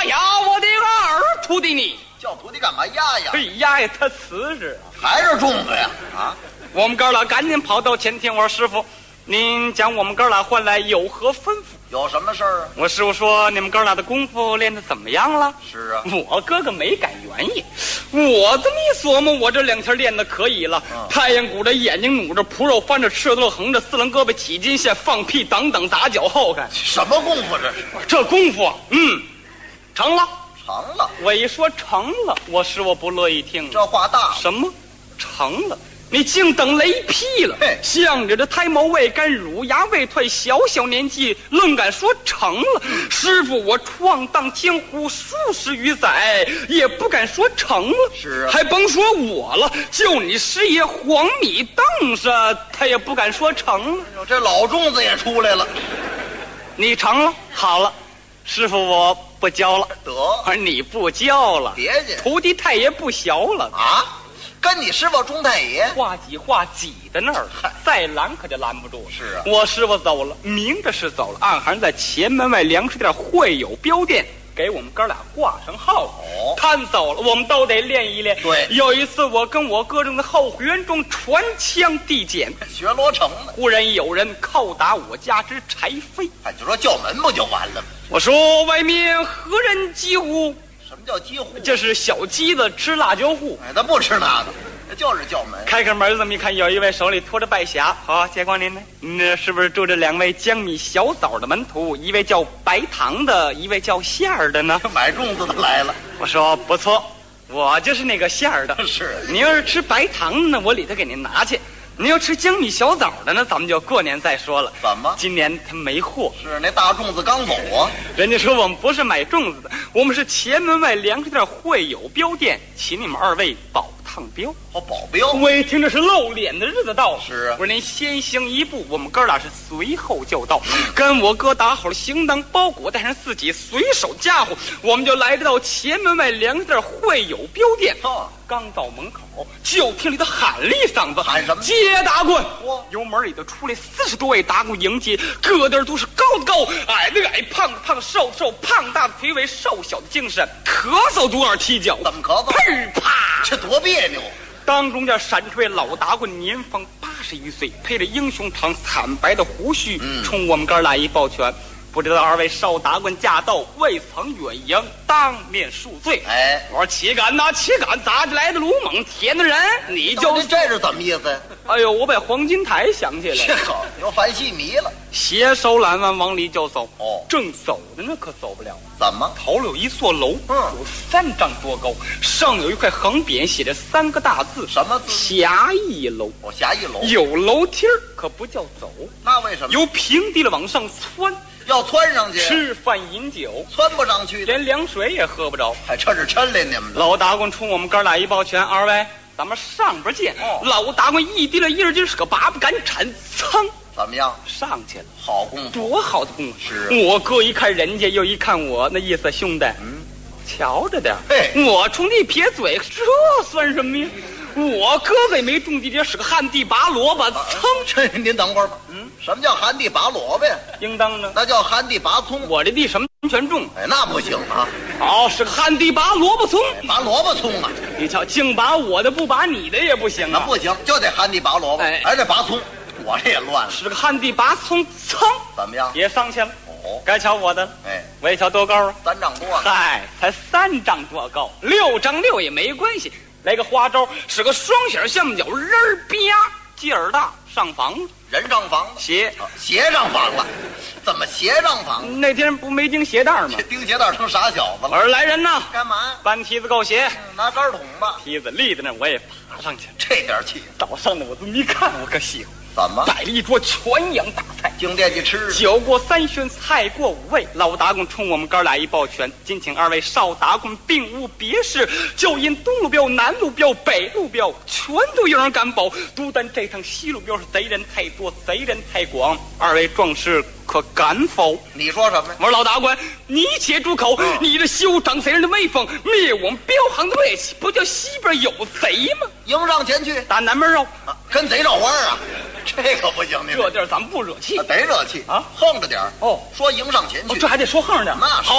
压压我的二徒弟你。 叫徒弟干嘛压呀？ 压呀，他瓷实啊， 还是粽子呀？啊！ 我们哥俩赶紧跑到前厅，我说师傅，您将我们哥俩唤来有何吩咐？ 有什么事儿啊？ 我师傅说你们哥俩的功夫练得怎么样了？ 是啊， 我哥哥没敢原意。我这么一琢磨，我这2天练得可以了。太阳鼓着，眼睛努着，脯肉翻着，赤子横着，四棱胳膊起筋线，放屁等等，砸脚后看。 什么功夫这是？ 这功夫，成了。 成了， 我一说成了，我师傅不乐意听。 这话大了。 什么？成了？你竟等雷劈了！像你这胎毛未干、乳牙未退、小年纪，愣敢说成了？师傅，我闯荡江湖数十余载，也不敢说成了。 是啊， 还甭说我了，就你师爷黄米凳上，他也不敢说成了。 这老粽子也出来了。 你成了，好了，师傅我不教了。 得， 而你不教了， 别介， 徒弟太爷不学了啊！跟你师傅钟太爷话挤在那儿了，再拦可就拦不住了。 是啊， 我师傅走了，明着是走了，暗含在前门外粮食店会有标店，给我们哥俩挂上号。看走了，我们都得练一练。 对， 有一次我跟我哥正在后园中传枪递简， 学罗成了， 忽然有人叩打我家之柴扉。 就说叫门不就完了吗？ 我说外面何人击呼？ 什么叫鸡户？ 这是小鸡子吃辣椒户。 他不吃那个，就是叫门。 开门这么一看，有一位手里拖着拜匣。好，接光临呢？那是不是住着2位江米小枣的门徒？一位叫白糖的，一位叫馅儿的呢？ 买粽子的来了。 我说不错，我就是那个馅儿的。 是， 你要是吃白糖呢，我里头给您拿去。你要吃江米小枣的呢，咱们就过年再说了。 怎么？ 今年他没货。 是那大粽子刚走啊。 人家说我们不是买粽子的，我们是前门外粮食店会有标店，请你们2位保烫标。 保镖。 我一听这是露脸的日子到了。 是啊。 我说您先行一步，我们哥俩是随后就到。跟我哥打好了行当包裹，带上自己随手家伙，我们就来到前门外粮食店会有标店。刚到门口，就听里头喊了一嗓子：“ 喊什么？ 接打棍！”由门里头出来40多位打工迎接，个个都是高的高，矮的矮，胖的胖，瘦的瘦，胖大的肥肥，瘦小的精神，咳嗽左耳踢脚。 怎么咳嗽？ 砰啪！ 这多别扭！ 当中间闪出位老打棍，年方80余岁，配着英雄长惨白的胡须，冲我们哥俩一抱拳。不知道2位少打棍驾到，未曾远迎，当面恕罪。我说岂敢呐，岂敢！咋的来的鲁莽天的人？你就这是怎么意思？ 哎呦，我把黄金台想起来了， 有反戏迷了。 携手揽腕往里就走。正走着呢，可走不了。 怎么？ 头里有一座楼，有3丈多高，上有一块横匾，写着3个大字， 什么字？ 侠义楼。 侠义楼有楼梯可不叫走。 那为什么？ 由平地了往上窜。 要窜上去， 吃饭饮酒窜不上去， 连凉水也喝不着， 还趁着抻来你们。 老打棍冲我们哥俩一抱拳：“2位，咱们上边见。”老打棍一提了一劲是个拔不敢铲，噌， 怎么样？ 上去了， 好功夫， 多好的功夫！ 是我哥一看人家，又一看我，那意思兄弟，瞧着点。我冲你撇嘴，这算什么呀？我哥哥也没种地，这是个旱地拔萝卜， 这您等会儿吧。什么叫旱地拔萝卜呀？ 应当呢， 那叫旱地拔葱。 我这地什么全种？ 那不行啊！ 是个旱地拔萝卜葱， 拔萝卜葱啊！ 你瞧，净拔我的不拔你的也不行啊！ 那不行，就得旱地拔萝卜，还得拔葱。我这也乱了。 是个旱地拔葱，噌， 怎么样？ 也上去了。该瞧我的了。我一瞧多高啊 ？3丈多。 嗨，才3丈多高，6丈6也没关系。来个花招，是个双响象脚，人儿啪，劲儿大，上房了。 人上房了，鞋上房了，怎么鞋上房？ 那天不没钉鞋带吗？ 钉鞋带成傻小子了。 我说来人呐， 干嘛？ 搬梯子够鞋， 拿杆桶吧。 梯子立在那，我也爬上去。 这点气， 早上的我这么一看，我可喜欢。 怎么？ 摆了一桌全羊大菜， 净惦记吃。 酒过3巡，菜过5味。老打工冲我们哥俩一抱拳，今请2位少打工，并无别事，就因东路标、南路标、北路标，全都有人敢保。独单这趟西路标是贼人太多，贼人太广。2位壮士可敢否？ 你说什么呀？ 我说老打官，你且住口！你这休长贼人的威风，灭我们镖行的锐气，不叫西边有贼吗？ 迎上前去， 打南门绕， 跟贼绕弯啊！这可不行， 这地儿咱们不惹气， 得惹气啊！横着点说迎上前去， 这还得说横着点。 那好，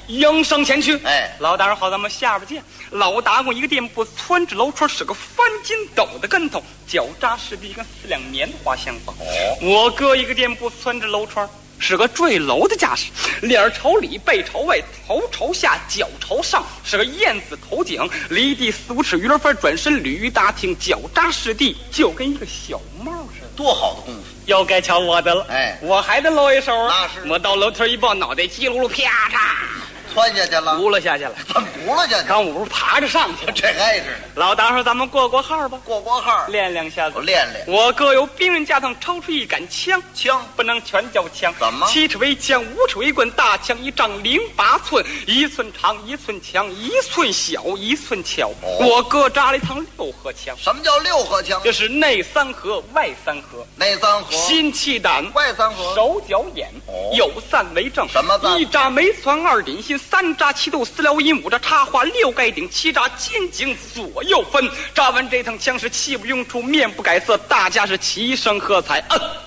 迎上前去。 哎， 老大人好，咱们下边见。老打工一个店铺，窜着楼窗，是个翻筋斗的跟头，脚扎实地，跟4两棉花相仿。我哥一个店铺，窜着楼窗，是个坠楼的架势，脸朝里，背朝外，头朝下，脚朝上，是个燕子头颈，离地4、5尺，鱼儿翻转身，鲤鱼打挺，脚扎实地，就跟一个小帽似的。 多好的功夫！ 又该瞧我的了。 哎， 我还得露一手。 那是。 我到楼梯一抱，脑袋叽噜噜，啪嚓， 窜下去了， 轱辘下去了。 怎么轱辘下去？ 刚我不是爬着上去了？ 这碍着呢。 老大说：“咱们过过号吧。” 过过号， 练2下子。 我练练。 我各有兵刃架上抽出一杆枪， 枪不能全叫枪。 怎么 ？7尺为枪，5尺为棍，大枪1丈08寸，1寸长1寸强，1寸小1寸巧。我哥扎了一趟6合枪。 什么叫6合枪？ 这是内3合，外3合。 内3合， 心气胆， 外3合， 手脚眼，有散为正。 什么赞？ 一扎眉攒，2点心，3扎7度，4撩阴，5扎插花，6盖顶，7扎肩颈，左右分。扎完这趟枪是气不用出，面不改色，大家是齐声喝彩。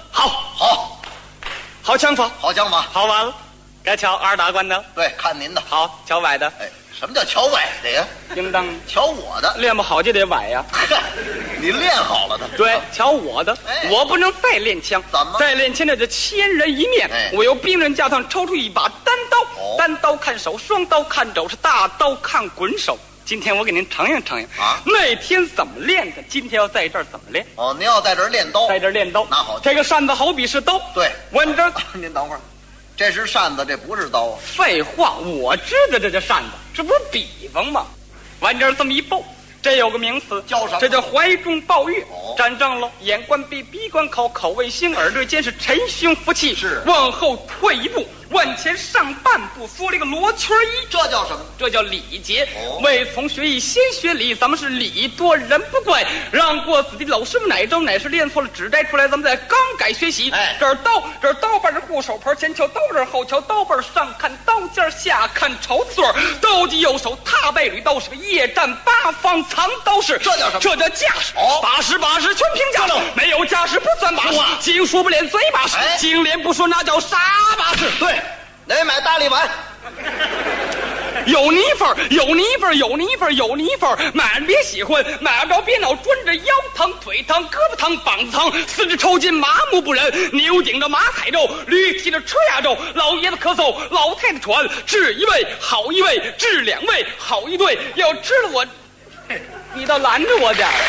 好枪法， 好枪法， 好完了，该瞧二打官的。 对，看您的。 好，瞧崴的。 哎，什么叫瞧崴的呀？ 叮当， 瞧我的， 练不好就得崴呀。 你练好了的。 对，瞧我的，我不能再练枪。 怎么？ 再练枪那就千人一面。我由兵刃架上抽出一把单刀，单刀看手，双刀看肘，是大刀看滚手。今天我给您承应承应啊！ 那天怎么练的？今天要在这儿怎么练？ 哦，您要在这儿练刀， 在这儿练刀。 那好， 这个扇子好比是刀。 对， 稳着。 您等会儿，这是扇子，这不是刀啊。 废话，我知道这叫扇子，这不是比方吗？往这儿这么一抱，这有个名词叫什么？ 这叫怀中抱月。站正了，眼观鼻，鼻观口，口为心，耳对肩，是沉胸服气。 是往后退一步，往前上半步，缩了一个罗圈衣。 这叫什么？ 这叫礼节。未从学艺先学礼，咱们是礼多人不怪。让过子弟老师傅哪招乃是练错了指摘出来，咱们再刚改学习。 哎， 这儿刀，这儿刀把是护手盆，前瞧刀刃，后瞧刀背，上看刀尖，下看朝刺儿。刀击右手，踏背履刀是个夜战八方藏刀式。 这叫什么？ 这叫架势。把式全凭架势，没有架势不算把式。经说不练嘴把式，经练不说那叫傻把式。 对，得买大力丸。 有泥粉，有泥粉，有泥粉，有泥粉，买了别喜欢，买不着别恼，专着腰疼、腿疼、胳膊疼、膀子疼，四肢抽筋，麻木不仁，牛顶着马踩肉，驴踢着车压肉，老爷子咳嗽，老太太喘，治一位好一位，治2位好一对，要治了我，你倒拦着我点儿。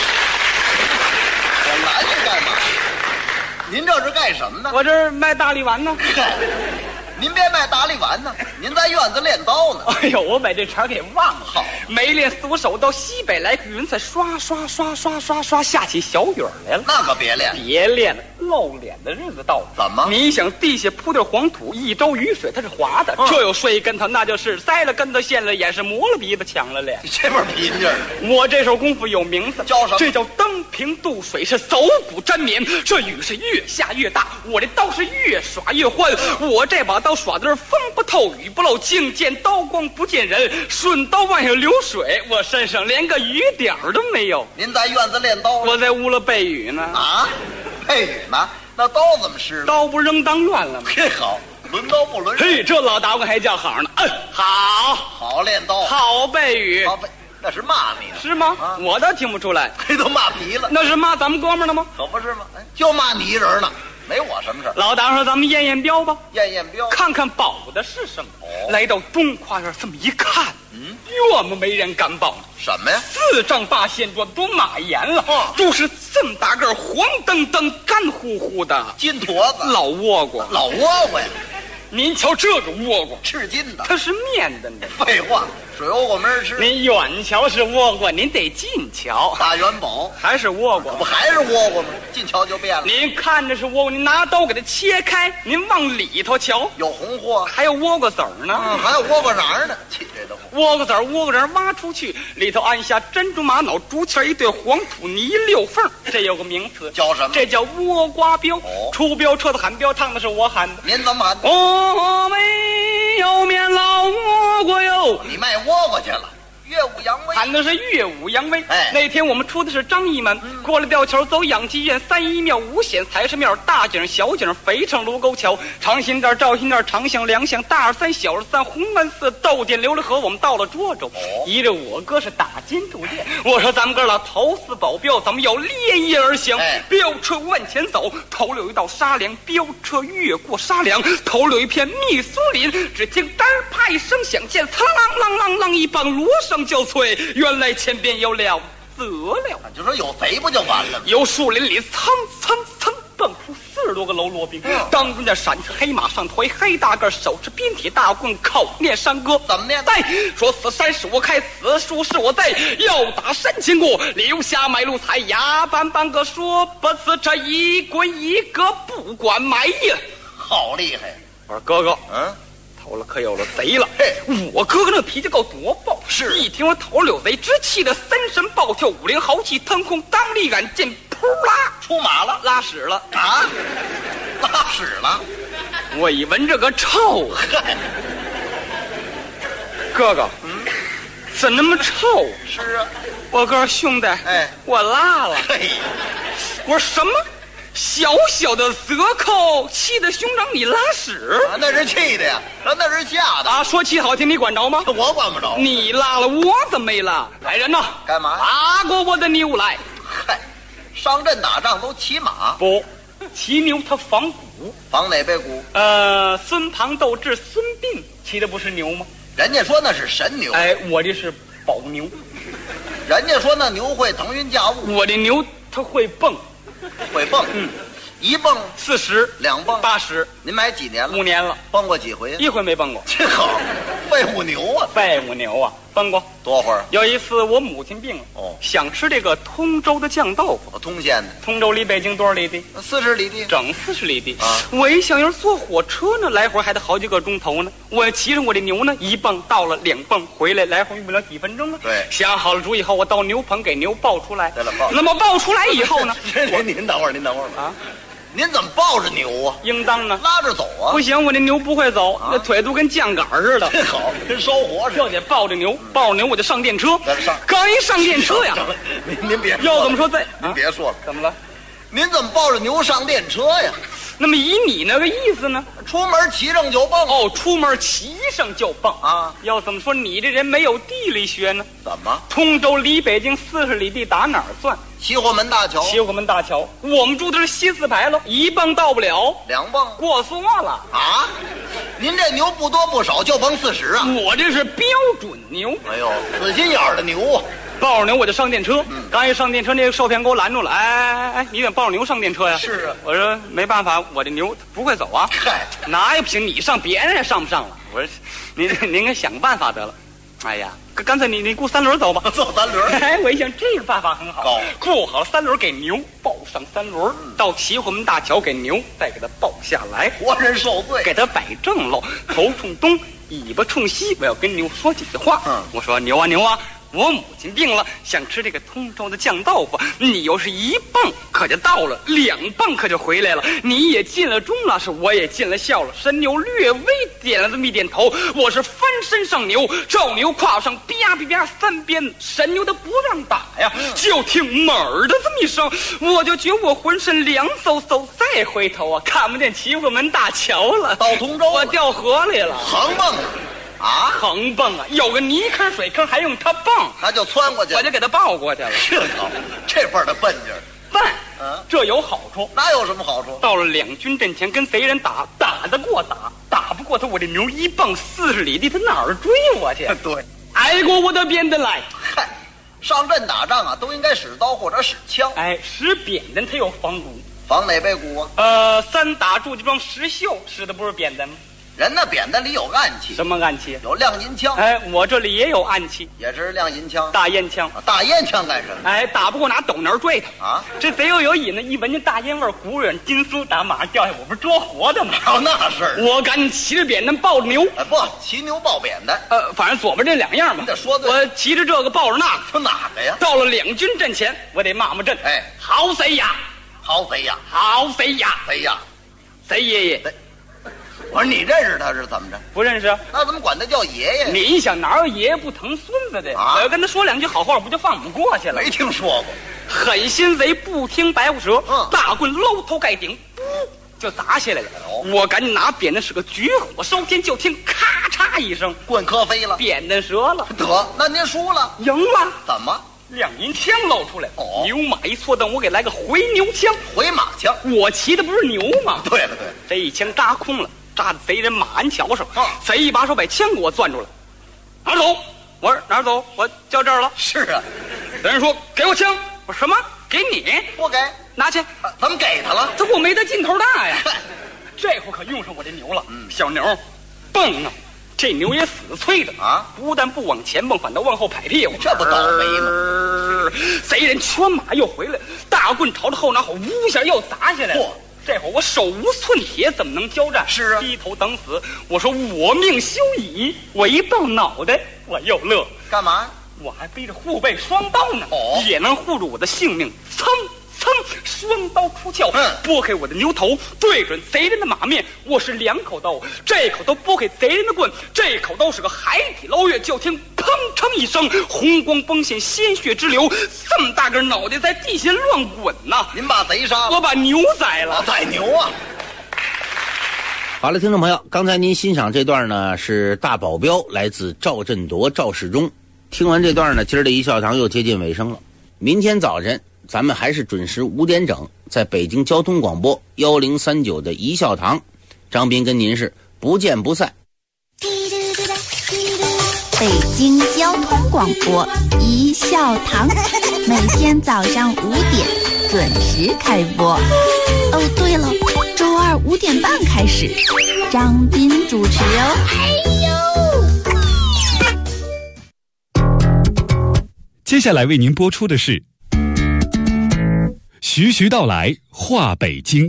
我拦着干嘛？您这是干什么呢？ 我这儿卖大力丸呢。 您别卖大力丸呢，您在院子练刀呢。 哎呦，我把这茬给忘了。 好， 没练4、5手，到西北来个云彩，刷刷刷刷刷刷下起小雨来了。 那可别练， 别练了，露脸的日子到了。 怎么？ 你想地下铺点黄土，一周雨水它是滑的，这有摔一跟头，那就是栽了跟头，陷了眼，是磨了鼻子，抢了脸。 这边皮劲儿。 我这手功夫有名字， 叫什么？ 这叫登平渡水，是走骨沾棉。这雨是越下越大，我这刀是越耍越欢。我这把刀耍的是风不透雨不漏，净见刀光不见人，顺刀往下流水，我身上连个雨点儿都没有。 您在院子练刀？ 我在屋里背雨呢。 啊，背雨呢？那刀怎么湿了？ 刀不扔当院了吗？ 嘿，好，抡刀不抡。 嘿，这老打工还叫好呢。 好练刀， 好背雨。 好背，那是骂你呢？ 是吗？我倒听不出来。 这都骂皮了。 那是骂咱们哥们儿呢吗？ 可不是吗？就骂你一人呢。没我什么事。 老大说咱们验验标吧， 验标， 看看保的是什么。来到东跨院这么一看，我们没人敢保。 什么呀 ？4丈8线桌都马严了，都是这么大个黄澄澄、干乎乎的金坨子， 老倭瓜， 老倭瓜呀！ 您瞧这个倭瓜， 吃金的， 它是面的呢。 废话，水倭瓜没人吃。 您远瞧是倭瓜，您得近瞧。 大元宝还是倭瓜， 不还是倭瓜吗？近瞧就变了。 您看着是倭瓜，您拿刀给它切开，您往里头瞧， 有红货， 还有倭瓜籽儿呢。 还有倭瓜瓤呢。气这都倭瓜籽儿、倭瓜瓤挖出去，里头按下珍珠玛瑙、竹签一对黄土泥6缝，这有个名词叫什么？ 这叫倭瓜标。出标车子喊标，烫的是我喊的。 您怎么喊的？ 我没有面老倭瓜哟。 你卖倭瓜去了。 岳武扬威， 喊的是岳武扬威。 哎， 那天我们出的是张义门，过了吊桥，走养鸡院、三一庙、五显财神庙、大井、小井、肥城、卢沟桥、长辛店、赵辛店、长巷、梁巷、大二三、小二三、红门寺、窦店、琉璃河，我们到了涿州。依着我哥是打金镀店，我说咱们哥俩头四保镖，咱们要连夜而行。飙车往前走，头里有一道沙梁，飙车越过沙梁，头里有一片密苏林，只听单啪一声响，见苍啷啷啷啷一帮锣声交催，原来前边有了得了， 就说有贼不就完了吗？ 由树林里蹭蹭蹭蹦出40多个喽啰兵，当中的闪着黑马上头一黑大个，手持鞭铁大棍，口念山歌。 怎么念？ 在说此山是我开，此树是我栽，要打山前过，留下买路财，牙板半个说不辞，这一棍一个不管埋呀， 好厉害！ 我说哥哥，头了可有了贼了！我哥哥那脾气够多暴， 是一听我头里有贼，只气得三神暴跳，五灵豪气腾空，当立杆见扑啦出马了， 拉屎了啊！拉屎了！ 我一闻这个臭，哥哥，怎那么臭？ 是啊， 我哥兄弟，我拉了。我说什么？小小的折扣，气得兄长你拉屎？ 那是气的呀，那是吓的啊！说气好听，你管着吗？ 我管不着。 你拉了，我怎么没拉？来人呐！ 干嘛？ 打过我的牛来！ 嗨，上阵打仗都骑马？ 不，骑牛他仿古。 仿哪辈古？ 孙庞斗智，孙膑骑的不是牛吗？ 人家说那是神牛。 哎，我这是宝牛。 人家说那牛会腾云驾雾。 我的牛它会蹦。 会蹦，一蹦 40， 两蹦 80。 您买几年了？ 5年了。 蹦过几回？ 一回没蹦过。 这好，废物牛啊！ 废物牛啊！蹦过多会儿？ 有一次我母亲病了，想吃这个通州的酱豆腐。 通县的。 通州离北京多少里地 ？40里地。 整40里地啊！我一想要是坐火车呢，来回还得好几个钟头呢。我骑上我的牛呢，一蹦到了，2蹦回来，来回用不了几分钟啊。 对， 想好了主意后，我到牛棚给牛抱出来。 对了， 那么抱出来以后呢？ 您等会儿啊！您怎么抱着牛啊？ 应当呢， 拉着走啊！ 不行，我那牛不会走，那腿都跟酱杆似的。 好，跟烧火似的。 就得抱着牛，抱着牛我就上电车。刚一上电车呀， 您别要怎么说您别说了， 怎么了？ 您怎么抱着牛上电车呀？ 那么以你那个意思呢？ 出门骑上就蹦。 哦，出门骑上就蹦啊！ 要怎么说你这人没有地理学呢？ 怎么？ 通州离北京40里地，打哪儿算？ 齐火门大桥。 齐火门大桥，我们住的是西四牌楼，一蹦到不了 ，2蹦过缩了啊！您这牛不多不少，就蹦40啊！ 我这是标准牛。 哎呦，死心眼儿的牛啊！ 抱着牛我就上电车，刚一上电车，那个售票员给我拦住了。哎，你怎么抱着牛上电车呀？ 是啊， 我说没办法，我这牛不会走啊。 嗨， 哪也不行，你上别人也上不上了。我说您给想个办法得了。哎呀，干脆你雇3轮走吧， 坐3轮。 哎，我一想这个办法很好，雇好了3轮给牛抱上3轮，到齐火门大桥给牛再给它抱下来， 活人受罪， 给它摆正喽，头冲东，尾巴冲西，我要跟牛说几句话。我说牛啊。我母亲病了，想吃这个通州的酱豆腐。你要是1蹦可就到了，2蹦可就回来了。你也尽了忠了，是我也尽了孝了。神牛略微点了这么一点头，我是翻身上牛，照牛胯上啪啪啪3鞭，神牛都不让打呀。就听猛儿的这么一声，我就觉我浑身凉飕飕。再回头啊，看不见齐火门大桥了， 到通州我掉河里了， 横蹦啊， 横蹦啊！有个泥坑水坑，还用它蹦， 他就窜过去， 我就给他抱过去了。 这份的笨劲儿， 但这有好处。 哪有什么好处？ 到了两军阵前，跟贼人打得过打不过他，我这牛1蹦40里地，他哪儿追我去？ 对， 挨过我的鞭子来。 嗨，上阵打仗啊，都应该使刀或者使枪。 哎，使扁担他有仿骨， 仿哪辈骨啊 ？3打祝家庄石秀使的不是扁担吗？ 人那扁担里有暗器。 什么暗器？ 有亮银枪。 哎，我这里也有暗器， 也是亮银枪。 大烟枪。 大烟枪干什么？ 哎，打不过拿斗毡追他啊！ 这贼又有瘾呢，一闻见大烟味，骨软筋酥，打马上掉下，我不是捉活的吗？ 那是。 我赶紧骑着扁担抱着牛。 哎，不，骑牛抱扁担。 反正左边这2样嘛。 你得说对。 我骑着这个抱着那个。 说哪个呀？ 到了两军阵前，我得骂阵。 哎， 好贼呀！ 好贼呀！ 好贼呀！ 贼呀！ 贼爷爷！ 我说你认识他是怎么着？ 不认识。 那怎么管他叫爷爷？ 你想哪有爷爷不疼孙子的？我要跟他说两句好话，不就放我们过去了？ 没听说过。 狠心贼不听白虎舌，大棍搂头盖顶，就砸下来了。我赶紧拿扁担是个举火烧天，就听咔嚓一声， 棍磕飞了， 扁担折了。 得，那您输了， 赢了。 怎么？ 两银枪露出来，牛马一错蹬，我给来个回牛枪。 回马枪， 我骑的不是牛吗？ 对了对了， 这一枪扎空了，扎在贼人马鞍桥上。贼一把手把枪给我攥住了，哪儿走？我说哪儿走？我叫这儿了。 是啊， 贼人说给我枪。我说什么？给你？ 不给， 拿去。 怎么给他了？ 这我没他劲头大呀。这会可用上我这牛了。小牛，蹦啊！这牛也死催的啊！不但不往前蹦，反倒往后拍屁股， 这不倒霉吗？ 贼人圈马又回来，大棍朝着后脑勺呜一下又砸下来了。这会儿我手无寸铁，怎么能交战？ 是啊， 低头等死。我说我命休矣！我一抱脑袋，我又乐。 干嘛？ 我还背着护背双刀呢，也能护住我的性命。噌！双刀出鞘，拨开我的牛头，对准贼人的马面。我是两口刀，这口刀拨开贼人的棍，这口刀是个海底捞月。就听砰哧一声，红光崩现，鲜血直流，这么大个脑袋在地下乱滚呐！ 您把贼杀了， 我把牛宰了， 宰牛啊！ 好了，听众朋友，刚才您欣赏这段呢是大保镖，来自赵振铎、赵世忠。听完这段呢，今儿的一笑堂又接近尾声了。明天早晨咱们还是准时5点整，在北京交通广播1039的一笑堂，张斌跟您是不见不散。 北京交通广播一笑堂，每天早上5点准时开播。哦，对了，周二5点半开始，张斌主持哦。 接下来为您播出的是徐徐道来话北京。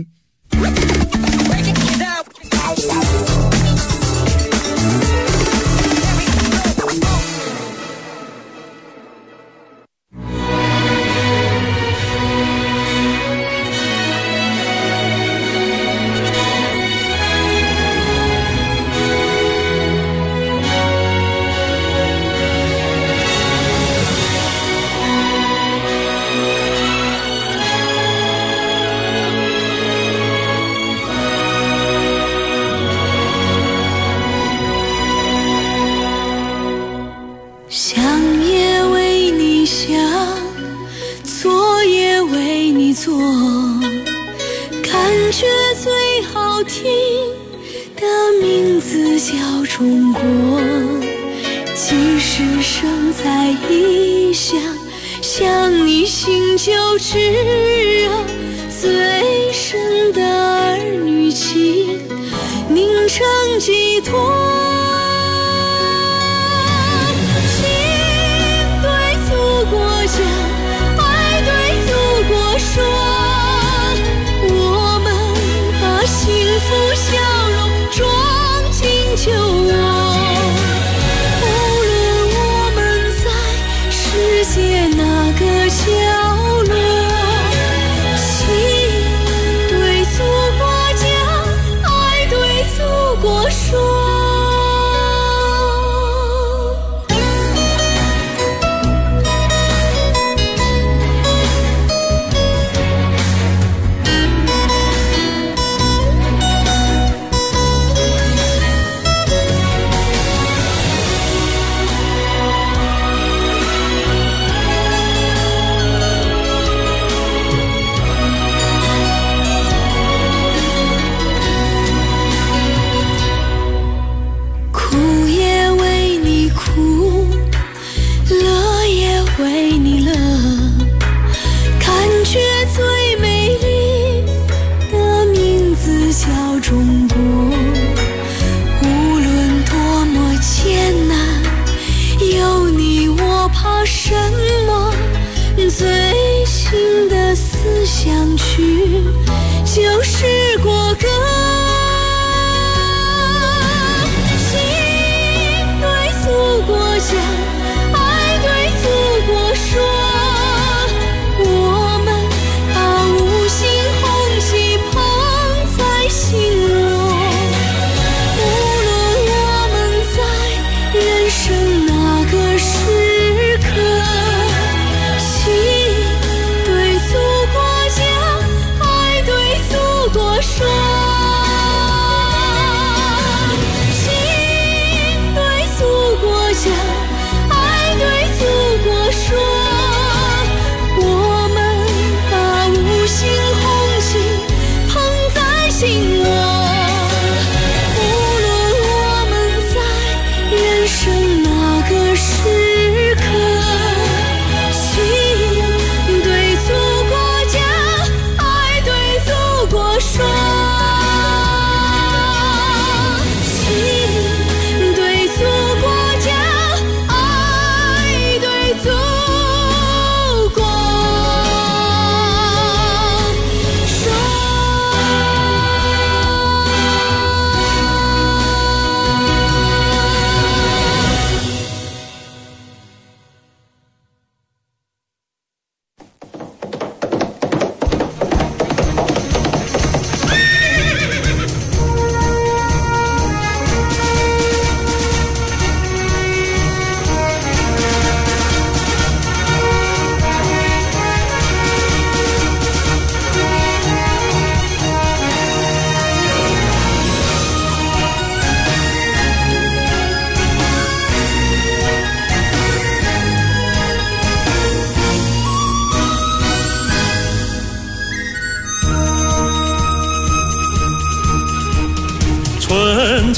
中国，即使生在异乡，想你心就炙热，最深的儿女情凝成寄托。心对祖国讲，爱对祖国说，我们把幸福笑容装进酒窝。无论我们在世界哪个角落，心对祖国讲，爱对祖国说。最新的思想曲就是国歌，心对祖国讲，爱对祖国说，我们把五星红旗捧在心窝，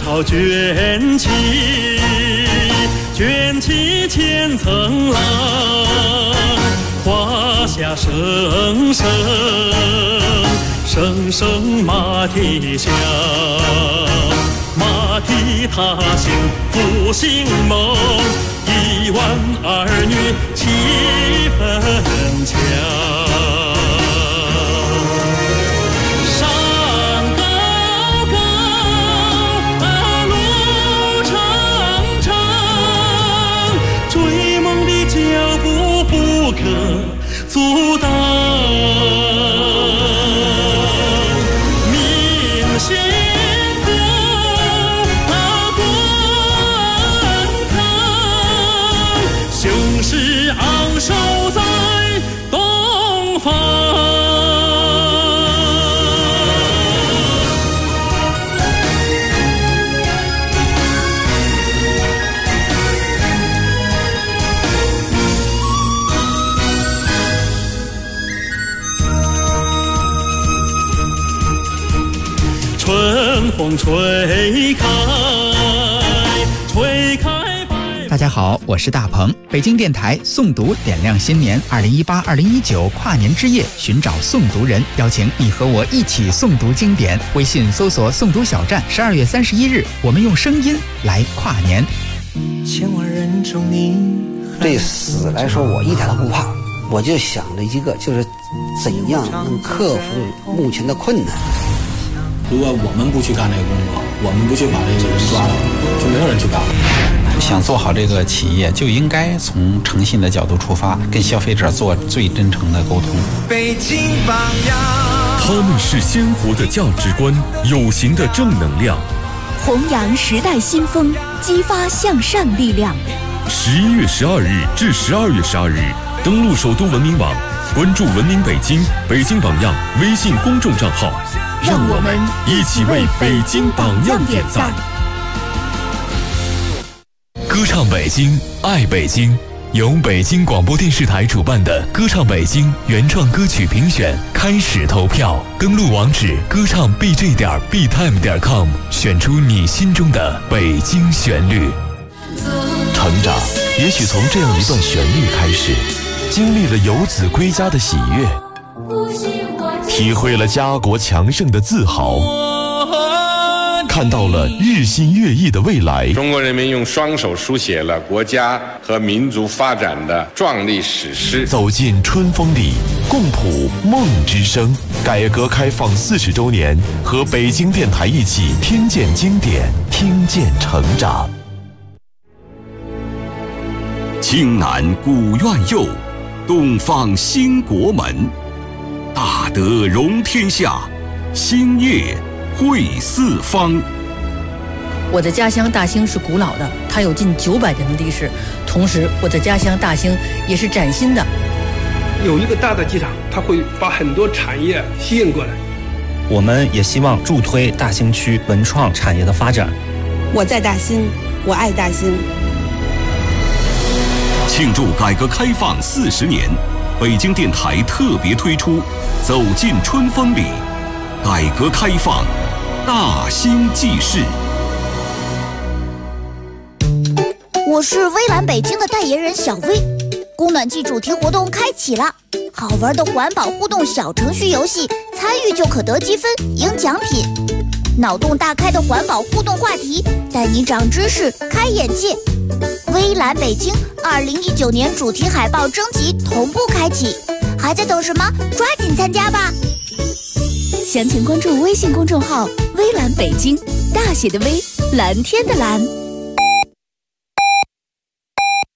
好卷起，卷起千层浪，华夏声声，声声马蹄响，马蹄踏幸福兴梦，1万儿女气氛强。不可阻挡，明星风滚烫，雄狮昂首在东方。春风吹开，吹开。 大家好，我是大鹏。北京电台诵读点亮新年2018-2019跨年之夜，寻找诵读人，邀请你和我一起诵读经典。微信搜索诵读小站，12月31日，我们用声音来跨年。 千万人中你对死来说，我一点都不怕，我就想着一个，就是怎样能克服目前的困难。 如果我们不去干这个工作，我们不去把这个人抓了，就没有人去干了。 想做好这个企业，就应该从诚信的角度出发，跟消费者做最真诚的沟通。 北京榜样， 他们是鲜活的价值观，有形的正能量， 弘扬时代新风，激发向上力量。 11月12日至12月12日，登录首都文明网，关注文明北京、北京榜样微信公众账号。 让我们一起为北京榜样点赞。 歌唱北京，爱北京，由北京广播电视台主办的歌唱北京原创歌曲评选开始投票，登录网址歌唱 bj.btime.com， 选出你心中的北京旋律。 成长也许从这样一段旋律开始，经历了游子归家的喜悦，体会了家国强盛的自豪，看到了日新月异的未来。 中国人民用双手书写了国家和民族发展的壮丽史诗。 走进春风里，共谱梦之声。改革开放40周年，和北京电台一起听见经典，听见成长。 青南古院右，东方兴国门。大德容天下，兴业惠四方。 我的家乡大兴是古老的，它有近900年的历史。同时，我的家乡大兴也是崭新的。 有一个大的机场，它会把很多产业吸引过来。 我们也希望助推大兴区文创产业的发展。 我在大兴，我爱大兴。 庆祝改革开放40年，北京电台特别推出《走进春风里》，改革开放大兴纪事。 我是微蓝北京的代言人小薇，供暖季主题活动开启了，好玩的环保互动小程序游戏，参与就可得积分赢奖品。脑洞大开的环保互动话题，带你长知识开眼界。微蓝北京2019年主题海报征集同步开启，还在等什么？抓紧参加吧！ 详情关注微信公众号“微蓝北京”，大写的微，蓝天的蓝。